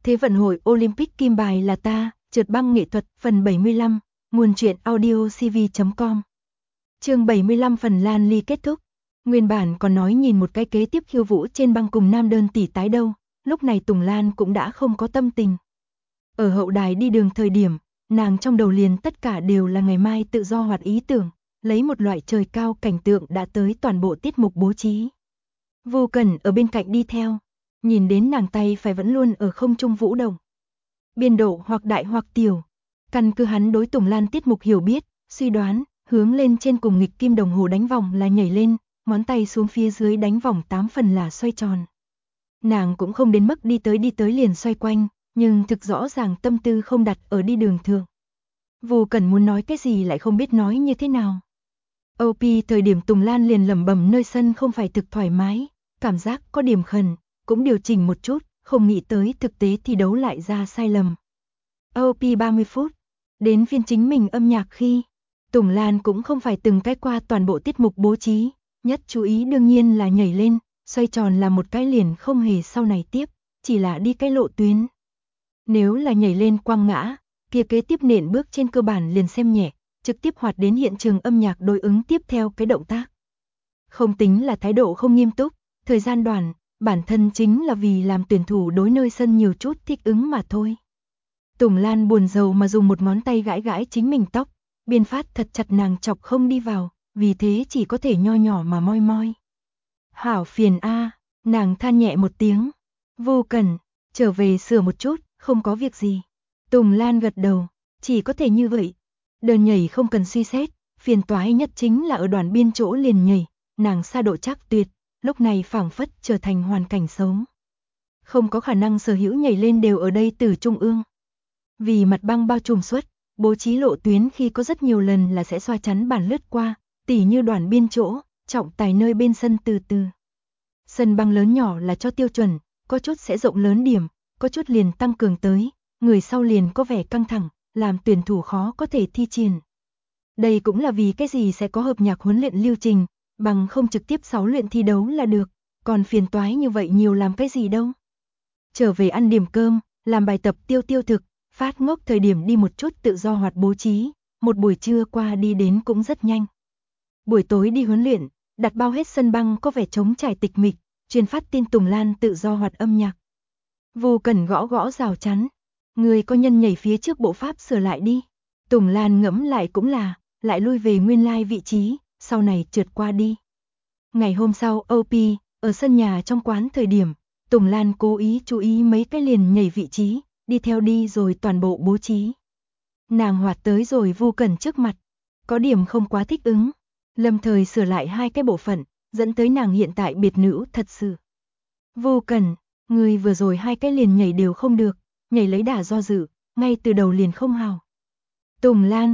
Thế vận hội Olympic kim bài là ta, trượt băng nghệ thuật, phần 75, nguồn truyện audiocv.com. Chương 75 Phần Lan Ly kết thúc. Nguyên bản còn nói nhìn một cái kế tiếp khiêu vũ trên băng cùng nam đơn tỷ tái đâu, lúc này Tùng Lan cũng đã không có tâm tình. Ở hậu đài đi đường thời điểm, nàng trong đầu liền tất cả đều là ngày mai tự do hoạt ý tưởng, lấy một loại trời cao cảnh tượng đã tới toàn bộ tiết mục bố trí. Vô Cần ở bên cạnh đi theo, nhìn đến nàng tay phải vẫn luôn ở không trung vũ động. Biên độ hoặc đại hoặc tiểu, căn cứ hắn đối Tùng Lan tiết mục hiểu biết, suy đoán, hướng lên trên cùng nghịch kim đồng hồ đánh vòng là nhảy lên, ngón tay xuống phía dưới đánh vòng 8 phần là xoay tròn. Nàng cũng không đến mức đi tới liền xoay quanh, nhưng thực rõ ràng tâm tư không đặt ở đi đường thường. Vô Cần muốn nói cái gì lại không biết nói như thế nào. OP thời điểm Tùng Lan liền lẩm bẩm nơi sân không phải thực thoải mái, cảm giác có điểm khẩn, cũng điều chỉnh một chút, không nghĩ tới thực tế thi đấu lại ra sai lầm. OP 30 phút, đến phiên chính mình âm nhạc khi, Tùng Lan cũng không phải từng cái qua toàn bộ tiết mục bố trí, nhất chú ý đương nhiên là nhảy lên, xoay tròn là một cái liền không hề sau này tiếp, chỉ là đi cái lộ tuyến. Nếu là nhảy lên quăng ngã, kia kế tiếp nện bước trên cơ bản liền xem nhẹ, trực tiếp hoạt đến hiện trường âm nhạc đối ứng tiếp theo cái động tác. Không tính là thái độ không nghiêm túc, thời gian đoạn, bản thân chính là vì làm tuyển thủ đối nơi sân nhiều chút thích ứng mà thôi. Tùng Lan buồn rầu mà dùng một ngón tay gãi gãi chính mình tóc, biên phát thật chặt nàng chọc không đi vào, vì thế chỉ có thể nho nhỏ mà moi moi. Hảo phiền a, nàng than nhẹ một tiếng. Vô Cần, trở về sửa một chút, không có việc gì. Tùng Lan gật đầu, chỉ có thể như vậy. Đơn nhảy không cần suy xét, phiền toái nhất chính là ở đoàn biên chỗ liền nhảy, nàng xa độ chắc tuyệt, lúc này phảng phất trở thành hoàn cảnh sống. Không có khả năng sở hữu nhảy lên đều ở đây từ trung ương. Vì mặt băng bao trùm suốt, bố trí lộ tuyến khi có rất nhiều lần là sẽ xoa chắn bản lướt qua, tỉ như đoàn biên chỗ, trọng tài nơi bên sân từ từ. Sân băng lớn nhỏ là cho tiêu chuẩn, có chút sẽ rộng lớn điểm, có chút liền tăng cường tới, người sau liền có vẻ căng thẳng, làm tuyển thủ khó có thể thi triển. Đây cũng là vì cái gì sẽ có hợp nhạc huấn luyện lưu trình, bằng không trực tiếp 6 luyện thi đấu là được, còn phiền toái như vậy nhiều làm cái gì đâu. Trở về ăn điểm cơm, làm bài tập tiêu thực, phát ngốc thời điểm đi một chút tự do hoạt bố trí, một buổi trưa qua đi đến cũng rất nhanh. Buổi tối đi huấn luyện, đặt bao hết sân băng có vẻ trống trải tịch mịch, truyền phát tin Tùng Lan tự do hoạt âm nhạc. Vô Cần gõ rào chắn, người có nhân nhảy phía trước bộ pháp sửa lại đi. Tùng Lan ngẫm lại cũng là, lại lui về nguyên lai vị trí, sau này trượt qua đi. Ngày hôm sau OP, ở sân nhà trong quán thời điểm, Tùng Lan cố ý chú ý mấy cái liền nhảy vị trí, đi theo đi rồi toàn bộ bố trí. Nàng hoạt tới rồi Vô Cần trước mặt, có điểm không quá thích ứng, lâm thời sửa lại hai cái bộ phận, dẫn tới nàng hiện tại biệt nữ thật sự. Vô Cần, người vừa rồi hai cái liền nhảy đều không được, nhảy lấy đà do dự, ngay từ đầu liền không hào. Tùng Lan,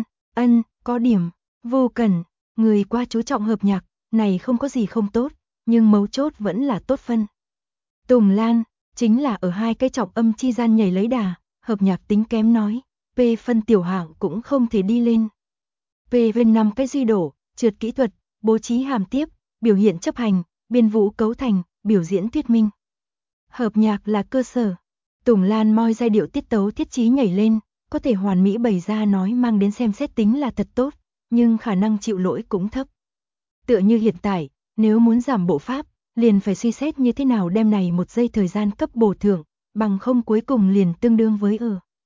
có điểm. Vô Cần, người quá chú trọng hợp nhạc, này không có gì không tốt, nhưng mấu chốt vẫn là tốt phân. Tùng Lan, chính là ở hai cái trọng âm chi gian nhảy lấy đà, hợp nhạc tính kém nói, P phân tiểu hạng cũng không thể đi lên. P bên 5 cái duy đổ, trượt kỹ thuật, bố trí hàm tiếp, biểu hiện chấp hành, biên vũ cấu thành, biểu diễn thuyết minh. Hợp nhạc là cơ sở. Tùng Lan moi giai điệu tiết tấu thiết trí nhảy lên, có thể hoàn mỹ bày ra nói mang đến xem xét tính là thật tốt, nhưng khả năng chịu lỗi cũng thấp. Tựa như hiện tại, nếu muốn giảm bộ pháp, liền phải suy xét như thế nào đem này một giây thời gian cấp bổ thưởng, bằng không cuối cùng liền tương đương với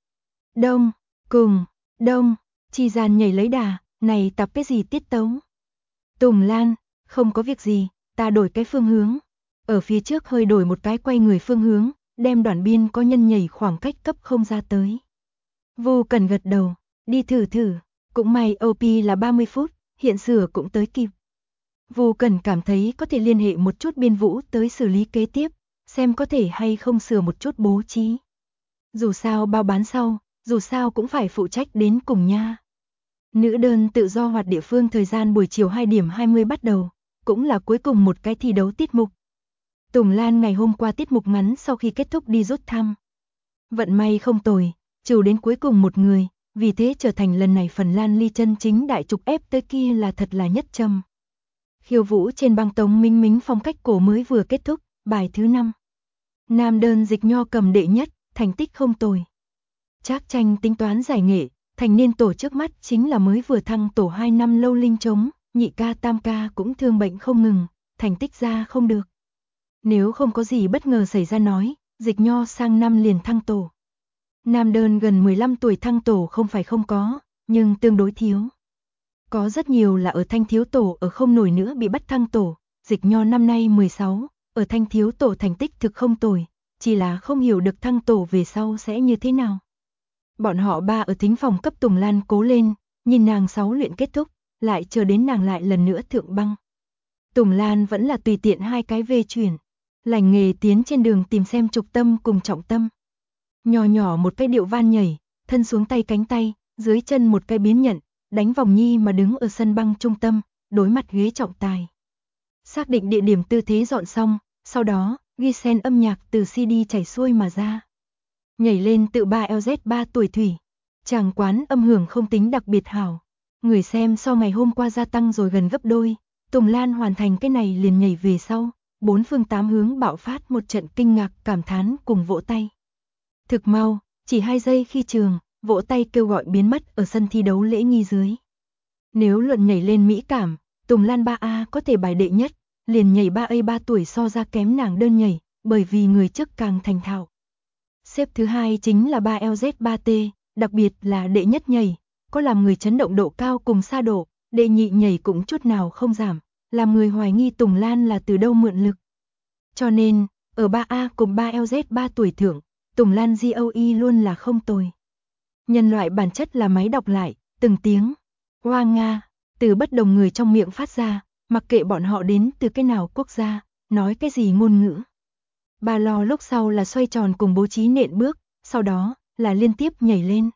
đông, cùng, đông, chi gian nhảy lấy đà, này tập cái gì tiết tấu. Tùng Lan, không có việc gì, ta đổi cái phương hướng. Ở phía trước hơi đổi một cái quay người phương hướng, đem đoạn biên có nhân nhảy khoảng cách cấp không ra tới. Vô Cần gật đầu, đi thử, cũng may OP là 30 phút, hiện sửa cũng tới kịp. Vô Cần cảm thấy có thể liên hệ một chút biên vũ tới xử lý kế tiếp, xem có thể hay không sửa một chút bố trí. Dù sao bao bán sau, dù sao cũng phải phụ trách đến cùng nha. Nữ đơn tự do hoạt địa phương thời gian buổi chiều 2:20 bắt đầu, cũng là cuối cùng một cái thi đấu tiết mục. Tùng Lan ngày hôm qua tiết mục ngắn sau khi kết thúc đi rút thăm. Vận may không tồi, trừ đến cuối cùng một người, vì thế trở thành lần này Phần Lan Ly chân chính đại trục ép tới kia là thật là nhất châm. Khiêu vũ trên băng Tống Minh Mính phong cách cổ mới vừa kết thúc, bài thứ 5. Nam đơn Dịch Nho cầm đệ nhất, thành tích không tồi. Trác Tranh tính toán giải nghệ, thành niên tổ trước mắt chính là mới vừa thăng tổ 2 năm Lâu Linh Trống, nhị ca tam ca cũng thương bệnh không ngừng, thành tích ra không được. Nếu không có gì bất ngờ xảy ra nói, Dịch Nho sang năm liền thăng tổ. Nam đơn gần 15 tuổi thăng tổ không phải không có, nhưng tương đối thiếu. Có rất nhiều là ở thanh thiếu tổ ở không nổi nữa bị bắt thăng tổ, Dịch Nho năm nay 16, ở thanh thiếu tổ thành tích thực không tồi, chỉ là không hiểu được thăng tổ về sau sẽ như thế nào. Bọn họ ba ở thính phòng cấp Tùng Lan cố lên, nhìn nàng 6 luyện kết thúc, lại chờ đến nàng lại lần nữa thượng băng. Tùng Lan vẫn là tùy tiện 2 cái về chuyển, lành nghề tiến trên đường tìm xem trục tâm cùng trọng tâm. Nhỏ nhỏ một cái điệu van nhảy, thân xuống tay cánh tay, dưới chân một cái biến nhận, đánh vòng nhi mà đứng ở sân băng trung tâm, đối mặt ghế trọng tài. Xác định địa điểm tư thế dọn xong, sau đó, ghi sen âm nhạc từ CD chảy xuôi mà ra. Nhảy lên tự 3LZ3 tuổi thủy. Chàng quán âm hưởng không tính đặc biệt hảo. Người xem so ngày hôm qua gia tăng rồi gần gấp đôi. Tùng Lan hoàn thành cái này liền nhảy về sau. 4 phương 8 hướng bạo phát một trận kinh ngạc cảm thán cùng vỗ tay. Thực mau, chỉ 2 giây khi trường, vỗ tay kêu gọi biến mất ở sân thi đấu lễ nghi dưới. Nếu luận nhảy lên mỹ cảm, Tùng Lan 3A có thể bài đệ nhất, liền nhảy 3A 3 tuổi so ra kém nàng đơn nhảy, bởi vì người trước càng thành thạo. Xếp thứ hai chính là 3LZ3T, đặc biệt là đệ nhất nhảy, có làm người chấn động độ cao cùng xa độ, đệ nhị nhảy cũng chút nào không giảm, làm người hoài nghi Tùng Lan là từ đâu mượn lực. Cho nên, ở 3A cùng 3LZ3 tuổi thượng, Tùng Lan GOE luôn là không tồi. Nhân loại bản chất là máy đọc lại, từng tiếng, hoa nga, từ bất đồng người trong miệng phát ra, mặc kệ bọn họ đến từ cái nào quốc gia, nói cái gì ngôn ngữ. Ba lo lúc sau là xoay tròn cùng bố trí nện bước, sau đó là liên tiếp nhảy lên.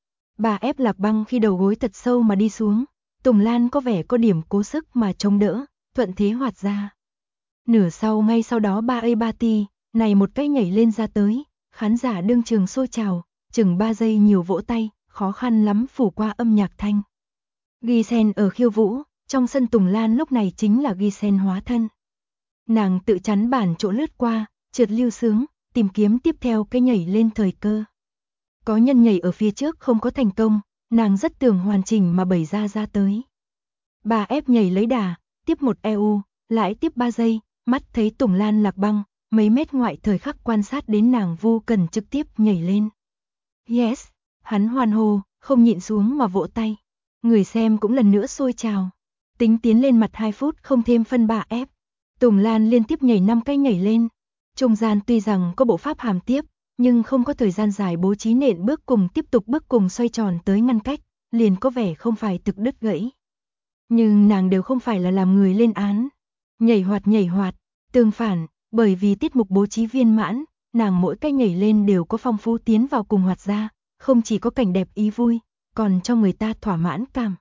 Bà ép Lạc Băng khi đầu gối thật sâu mà đi xuống, Tùng Lan có vẻ có điểm cố sức mà chống đỡ, thuận thế hoạt ra. Nửa sau ngay sau đó 3A3T, này một cái nhảy lên ra tới, khán giả đương trường sôi trào, chừng 3 giây nhiều vỗ tay, khó khăn lắm phủ qua âm nhạc thanh. Ghi sen ở khiêu vũ, trong sân Tùng Lan lúc này chính là ghi sen hóa thân. Nàng tự chắn bản chỗ lướt qua, trượt lưu sướng, tìm kiếm tiếp theo cái nhảy lên thời cơ. Có nhân nhảy ở phía trước không có thành công, nàng rất tưởng hoàn chỉnh mà bày ra tới. Bà ép nhảy lấy đà, tiếp một EU, lại tiếp 3 giây, mắt thấy Tùng Lan Lạc Băng, mấy mét ngoại thời khắc quan sát đến nàng vô cần trực tiếp nhảy lên. Yes, hắn hoan hô, không nhịn xuống mà vỗ tay. Người xem cũng lần nữa sôi trào. Tính tiến lên mặt 2 phút không thêm phân bà ép. Tùng Lan liên tiếp nhảy 5 cái nhảy lên. Trung gian tuy rằng có bộ pháp hàm tiếp, nhưng không có thời gian dài bố trí nện bước cùng tiếp tục bước cùng xoay tròn tới ngăn cách, liền có vẻ không phải thực đứt gãy. Nhưng nàng đều không phải là làm người lên án. Nhảy hoạt, tương phản, bởi vì tiết mục bố trí viên mãn, nàng mỗi cái nhảy lên đều có phong phú tiến vào cùng hoạt ra, không chỉ có cảnh đẹp ý vui, còn cho người ta thỏa mãn cảm.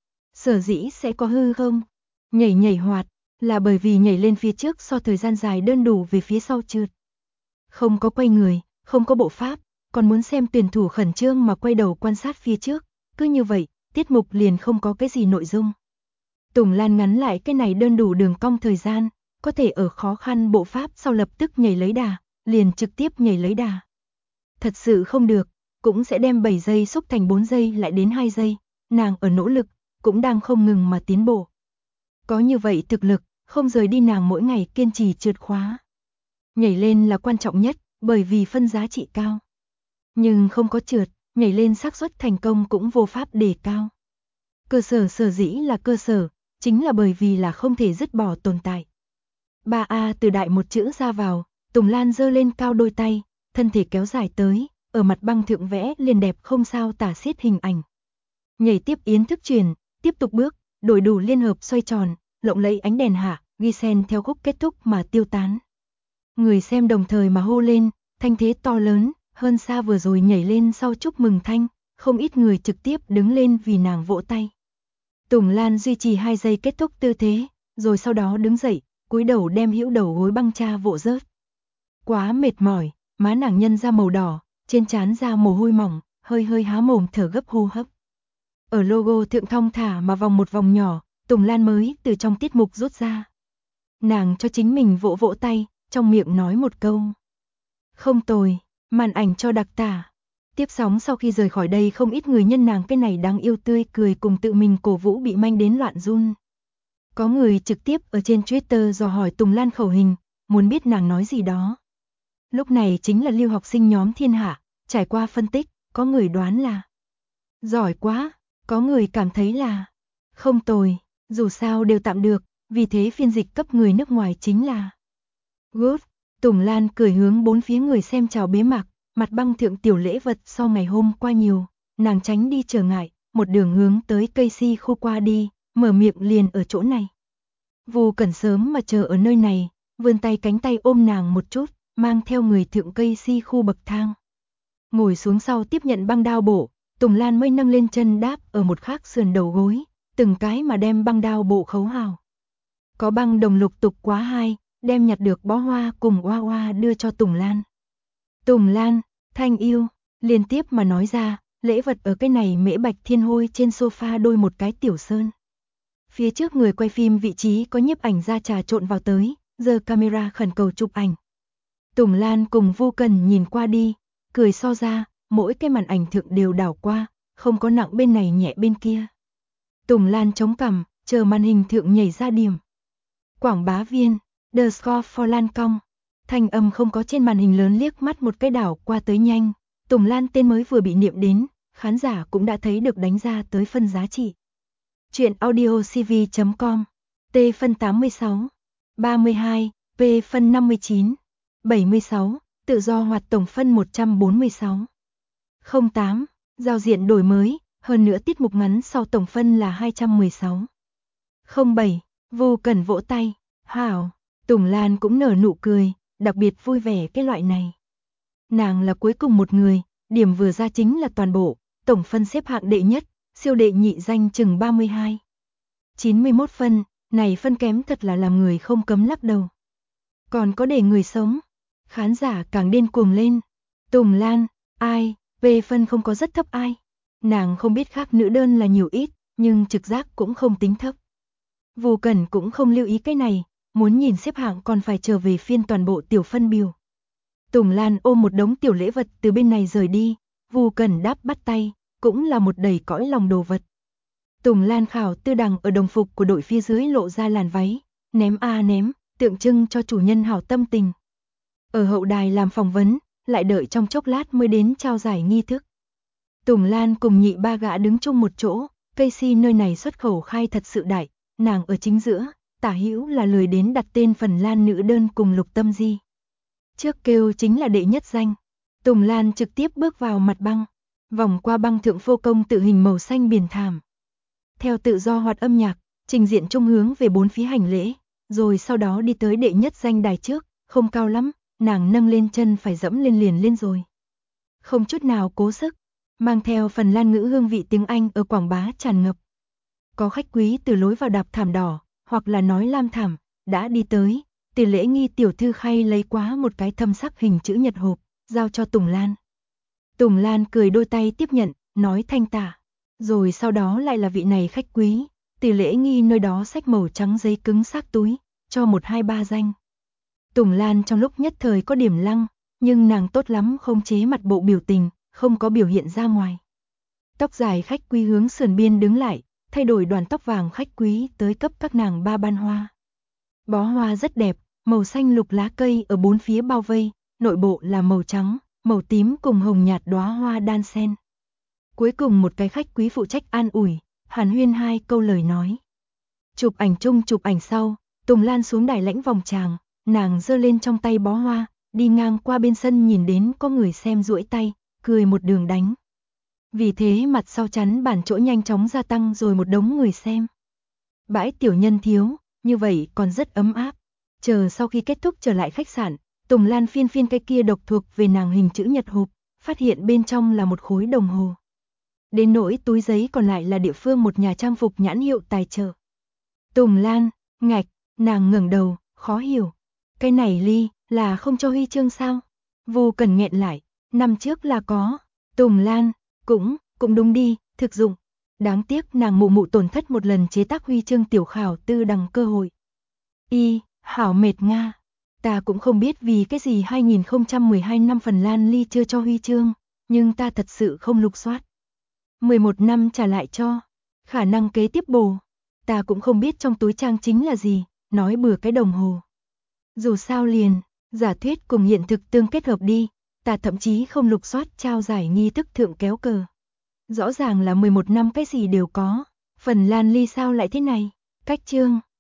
Sở dĩ sẽ có hư không? Nhảy hoạt, là bởi vì nhảy lên phía trước so thời gian dài đơn đủ về phía sau trượt. Không có quay người, không có bộ pháp, còn muốn xem tuyển thủ khẩn trương mà quay đầu quan sát phía trước, cứ như vậy, tiết mục liền không có cái gì nội dung. Tùng Lan ngắn lại cái này đơn đủ đường cong thời gian, có thể ở khó khăn bộ pháp sau lập tức nhảy lấy đà, liền trực tiếp nhảy lấy đà. Thật sự không được, cũng sẽ đem 7 giây xúc thành 4 giây lại đến 2 giây, nàng ở nỗ lực, cũng đang không ngừng mà tiến bộ. Có như vậy thực lực, không rời đi nàng mỗi ngày kiên trì trượt khóa. Nhảy lên là quan trọng nhất, bởi vì phân giá trị cao. Nhưng không có trượt, nhảy lên xác suất thành công cũng vô pháp đề cao. Cơ sở sở dĩ là cơ sở, chính là bởi vì là không thể dứt bỏ tồn tại. 3A từ đại một chữ ra vào, Tùng Lan giơ lên cao đôi tay, thân thể kéo dài tới, ở mặt băng thượng vẽ liền đẹp không sao tả xiết hình ảnh. Nhảy tiếp yến thức truyền, tiếp tục bước, đổi đủ liên hợp xoay tròn, lộng lẫy ánh đèn hạ, ghi sen theo khúc kết thúc mà tiêu tán. Người xem đồng thời mà hô lên, thanh thế to lớn, hơn xa vừa rồi nhảy lên sau chúc mừng thanh, không ít người trực tiếp đứng lên vì nàng vỗ tay. Tùng Lan duy trì 2 giây kết thúc tư thế, rồi sau đó đứng dậy, cúi đầu đem hữu đầu gối băng cha vỗ rớt. Quá mệt mỏi, má nàng nhân ra màu đỏ, trên trán ra mồ hôi mỏng, hơi há mồm thở gấp hô hấp. Ở logo thượng thong thả mà vòng một vòng nhỏ, Tùng Lan mới từ trong tiết mục rút ra. Nàng cho chính mình vỗ vỗ tay, trong miệng nói một câu. Không tồi. Màn ảnh cho đặc tả. Tiếp sóng sau khi rời khỏi đây không ít người nhân nàng cái này đáng yêu tươi cười cùng tự mình cổ vũ bị manh đến loạn run. Có người trực tiếp ở trên Twitter dò hỏi Tùng Lan khẩu hình, muốn biết nàng nói gì đó. Lúc này chính là lưu học sinh nhóm thiên hạ, trải qua phân tích, có người đoán là giỏi quá, có người cảm thấy là không tồi, dù sao đều tạm được, vì thế phiên dịch cấp người nước ngoài chính là good. Tùng Lan cười hướng bốn phía người xem chào bế mạc, mặt băng thượng tiểu lễ vật so ngày hôm qua nhiều, nàng tránh đi trở ngại, một đường hướng tới Casey khu qua đi, mở miệng liền ở chỗ này. Vu Cẩn sớm mà chờ ở nơi này, vươn tay cánh tay ôm nàng một chút, mang theo người thượng Casey khu bậc thang. Ngồi xuống sau tiếp nhận băng đao bổ, Tùng Lan mới nâng lên chân đáp ở một khác sườn đầu gối, từng cái mà đem băng đao bộ khấu hào. Có băng đồng lục tục quá hai, đem nhặt được bó hoa cùng hoa hoa đưa cho Tùng Lan. Tùng Lan, thanh yêu, liên tiếp mà nói ra, lễ vật ở cái này mễ bạch thiên hôi trên sofa đôi một cái tiểu sơn. Phía trước người quay phim vị trí có nhiếp ảnh ra trà trộn vào tới, giơ camera khẩn cầu chụp ảnh. Tùng Lan cùng Vu Cần nhìn qua đi, cười so ra, mỗi cái màn ảnh thượng đều đảo qua, không có nặng bên này nhẹ bên kia. Tùng Lan chống cằm, chờ màn hình thượng nhảy ra điểm. Quảng bá viên, The Score for Lan Cong. Thanh âm không có trên màn hình lớn liếc mắt một cái đảo qua tới nhanh. Tùng Lan tên mới vừa bị niệm đến, khán giả cũng đã thấy được đánh ra tới phân giá trị. Chuyện audiocv.com, T phân 86, 32, P phân 59, 76, tự do hoạt tổng phân 146. 08, giao diện đổi mới, hơn nữa tiết mục ngắn sau tổng phân là 216. 07, Vu Cẩn vỗ tay, hảo, Tùng Lan cũng nở nụ cười, đặc biệt vui vẻ cái loại này. Nàng là cuối cùng một người, điểm vừa ra chính là toàn bộ, tổng phân xếp hạng đệ nhất, siêu đệ nhị danh chừng 32. 91 phân, này phân kém thật là làm người không cấm lắc đầu. Còn có để người sống, khán giả càng điên cuồng lên. Tùng Lan, ai, về phân không có rất thấp ai. Nàng không biết khác nữ đơn là nhiều ít, nhưng trực giác cũng không tính thấp. Vu Cẩn cũng không lưu ý cái này, muốn nhìn xếp hạng còn phải trở về phiên toàn bộ tiểu phân biểu. Tùng Lan ôm một đống tiểu lễ vật từ bên này rời đi, Vu Cẩn đáp bắt tay, cũng là một đầy cõi lòng đồ vật. Tùng Lan khảo tư đằng ở đồng phục của đội phía dưới lộ ra làn váy, ném a ném, tượng trưng cho chủ nhân hảo tâm tình. Ở hậu đài làm phỏng vấn, lại đợi trong chốc lát mới đến trao giải nghi thức. Tùng Lan cùng nhị ba gã đứng chung một chỗ, Casey nơi này xuất khẩu khai thật sự đại, nàng ở chính giữa, tả hữu là lười đến đặt tên Phần Lan nữ đơn cùng Lục Tâm Di. Trước kêu chính là đệ nhất danh. Tùng Lan trực tiếp bước vào mặt băng, vòng qua băng thượng phô công tự hình màu xanh biển thảm. Theo tự do hoạt âm nhạc, trình diện trung hướng về bốn phía hành lễ, rồi sau đó đi tới đệ nhất danh đài trước, không cao lắm, nàng nâng lên chân phải dẫm lên liền lên rồi. Không chút nào cố sức, mang theo Phần Lan ngữ hương vị tiếng Anh ở quảng bá tràn ngập. Có khách quý từ lối vào đạp thảm đỏ, hoặc là nói lam thảm, đã đi tới, Từ Lễ Nghi tiểu thư khay lấy quá một cái thâm sắc hình chữ nhật hộp, giao cho Tùng Lan. Tùng Lan cười đôi tay tiếp nhận, nói thanh tạ. Rồi sau đó lại là vị này khách quý, Từ Lễ Nghi nơi đó xách màu trắng giấy cứng xác túi, cho 1 2 3 danh. Tùng Lan trong lúc nhất thời có điểm lăng, nhưng nàng tốt lắm không chế mặt bộ biểu tình, không có biểu hiện ra ngoài. Tóc dài khách quý hướng sườn biên đứng lại, thay đổi đoàn tóc vàng khách quý tới cấp các nàng 3 ban hoa. Bó hoa rất đẹp, màu xanh lục lá cây ở bốn phía bao vây, nội bộ là màu trắng, màu tím cùng hồng nhạt đóa hoa đan xen. Cuối cùng một cái khách quý phụ trách an ủi, hàn huyên 2 câu lời nói. Chụp ảnh chung chụp ảnh sau, Tùng Lan xuống đài lãnh vòng tràng, nàng giơ lên trong tay bó hoa, đi ngang qua bên sân nhìn đến có người xem duỗi tay, cười một đường đánh. Vì thế mặt sau chắn bản chỗ nhanh chóng gia tăng rồi một đống người xem. Bãi tiểu nhân thiếu, như vậy còn rất ấm áp. Chờ sau khi kết thúc trở lại khách sạn, Tùng Lan phiên phiên cái kia độc thuộc về nàng hình chữ nhật hộp, phát hiện bên trong là một khối đồng hồ. Đến nỗi túi giấy còn lại là địa phương một nhà trang phục nhãn hiệu tài trợ. Tùng Lan, ngạch, nàng ngẩng đầu, khó hiểu. Cái này ly, là không cho huy chương sao? Vu Cần nghẹn lại, năm trước là có. Tùng Lan, cũng đúng đi, thực dụng. Đáng tiếc nàng mụ mụ tổn thất một lần chế tác huy chương tiểu khảo tư đằng cơ hội. Hảo mệt nga. Ta cũng không biết vì cái gì 2012 năm Phần Lan Ly chưa cho huy chương, nhưng ta thật sự không lục soát. 11 năm trả lại cho. Khả năng kế tiếp bổ. Ta cũng không biết trong túi trang chính là gì, nói bừa cái đồng hồ. Dù sao liền, giả thuyết cùng hiện thực tương kết hợp đi, ta thậm chí không lục soát trao giải nghi thức thượng kéo cờ. Rõ ràng là 11 năm cái gì đều có, Phần Lan Ly sao lại thế này? Cách chương